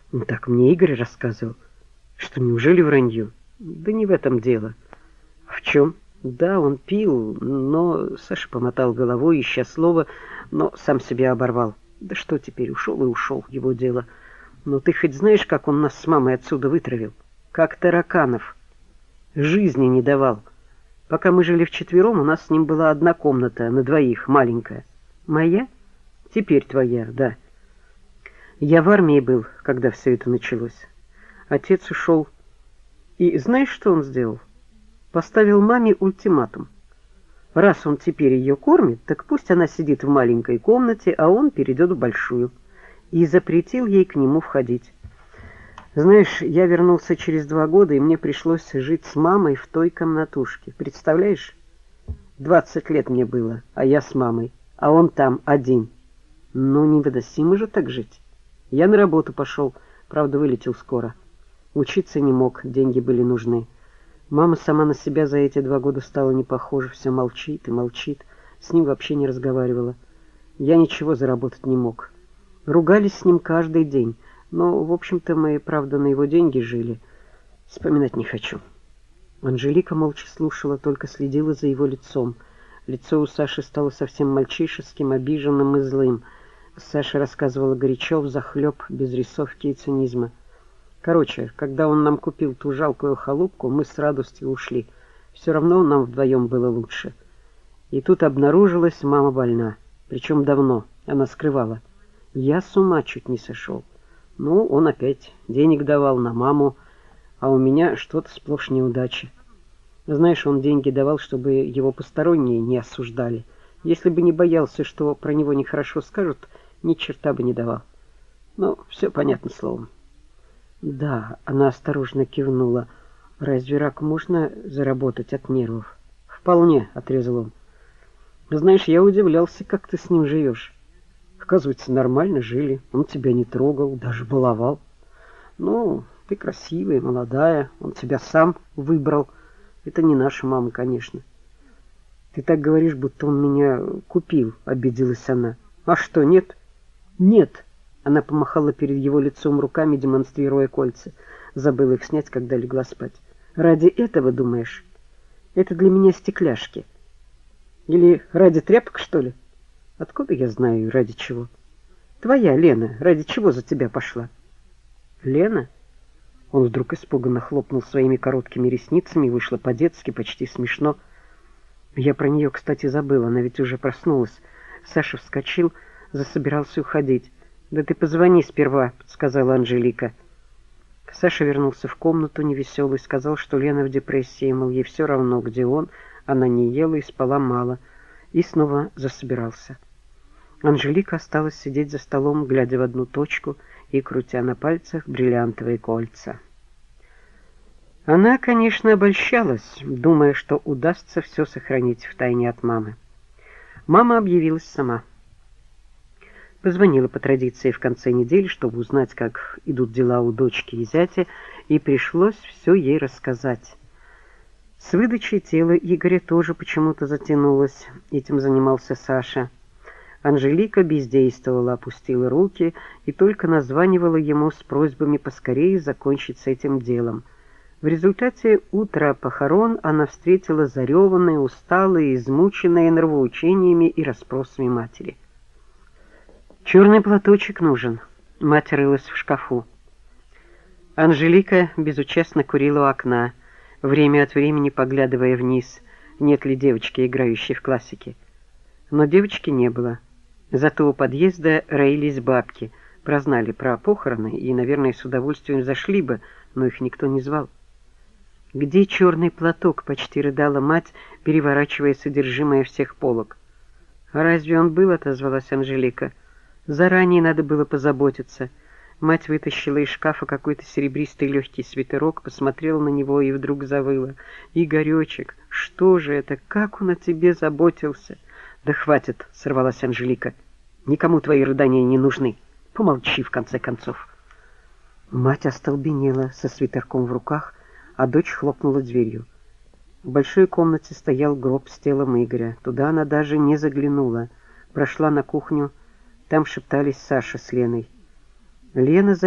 Ну, так мне Игорь рассказывал. Что, неужели вранье? Да не в этом дело. В чем? Да, он пил, но... Саша помотал головой, ища слово, но сам себя оборвал. Да что теперь, ушел и ушел, его дело. Но ты хоть знаешь, как он нас с мамой отсюда вытравил? Как тараканов. Жизни не давал. Пока мы жили вчетвером, у нас с ним была одна комната на двоих, маленькая. Моя? Теперь твоя, да. Я в армии был, когда все это началось. Отец ушел. И знаешь, что он сделал? Поставил маме ультиматум. Раз он теперь ее кормит, так пусть она сидит в маленькой комнате, а он перейдет в большую. И запретил ей к нему входить. Знаешь, я вернулся через 2 года, и мне пришлось жить с мамой в той комнатушке. Представляешь? 20 лет мне было, а я с мамой, а он там один. Ну, невыносимо же так жить. Я на работу пошел, правда, вылетел скоро. Учиться не мог, деньги были нужны. Мама сама на себя за эти 2 года стала не похожа, все молчит и молчит, с ним вообще не разговаривала. Я ничего заработать не мог. Ругались с ним каждый день, но, в общем-то, мы, правда, на его деньги жили. Вспоминать не хочу. Анжелика молча слушала, только следила за его лицом. Лицо у Саши стало совсем мальчишеским, обиженным и злым. Саша рассказывала горячо, взахлеб, без рисовки и цинизма. Короче, когда он нам купил ту жалкую халупку, мы с радостью ушли. Все равно нам вдвоем было лучше. И тут обнаружилась, мама больна. Причем давно. Она скрывала. Я с ума чуть не сошел. Ну, он опять денег давал на маму, а у меня что-то сплошь неудачи. Знаешь, он деньги давал, чтобы его посторонние не осуждали. Если бы не боялся, что про него нехорошо скажут, ни черта бы не давал. Ну, все понятно словом. Да, она осторожно кивнула. Разве рак можно заработать от нервов? Вполне, отрезал он. Знаешь, я удивлялся, как ты с ним живешь. Оказывается, нормально жили. Он тебя не трогал, даже баловал. Ну, ты красивая, молодая. Он тебя сам выбрал. Это не наша мама, конечно. Ты так говоришь, будто он меня купил, обиделась она. А что, нет? Нет. Она помахала перед его лицом руками, демонстрируя кольца. Забыла их снять, когда легла спать. Ради этого, думаешь? Это для меня стекляшки. Или ради тряпок, что ли? Откуда я знаю, ради чего? Твоя Лена, ради чего за тебя пошла? Лена? Он вдруг испуганно хлопнул своими короткими ресницами, вышло по-детски, почти смешно. Я про нее, кстати, забыла, она ведь уже проснулась. Саша вскочил, засобирался уходить. «Да ты позвони сперва», — подсказала Анжелика. Саша вернулся в комнату невеселый, сказал, что Лена в депрессии, мол, ей все равно, где он, она не ела и спала мало, и снова засобирался. Анжелика осталась сидеть за столом, глядя в одну точку и крутя на пальцах бриллиантовые кольца. Она, конечно, обольщалась, думая, что удастся все сохранить в тайне от мамы. Мама объявилась сама. Позвонила по традиции в конце недели, чтобы узнать, как идут дела у дочки и зятя, и пришлось все ей рассказать. С выдачей тела Игоря тоже почему-то затянулось. Этим занимался Саша. Анжелика бездействовала, опустила руки и только названивала ему с просьбами поскорее закончить с этим делом. В результате утра похорон она встретила зареванной, усталой, измученной нравоучениями и расспросами матери. «Черный платочек нужен», — мать рылась в шкафу. Анжелика безучастно курила у окна, время от времени поглядывая вниз, нет ли девочки, играющей в классике. Но девочки не было. Зато у подъезда роились бабки, прознали про похороны и, наверное, с удовольствием зашли бы, но их никто не звал. «Где черный платок?» — почти рыдала мать, переворачивая содержимое всех полок. «Разве он был?» — отозвалась Анжелика. «Заранее надо было позаботиться». Мать вытащила из шкафа какой-то серебристый легкий свитерок, посмотрела на него и вдруг завыла. «Игоречек, что же это? Как он о тебе заботился?» «Да хватит!» — сорвалась Анжелика. «Никому твои рыдания не нужны. Помолчи, в конце концов». Мать остолбенела со свитерком в руках, а дочь хлопнула дверью. В большой комнате стоял гроб с телом Игоря. Туда она даже не заглянула. Прошла на кухню. Там шептались Саша с Леной. Лена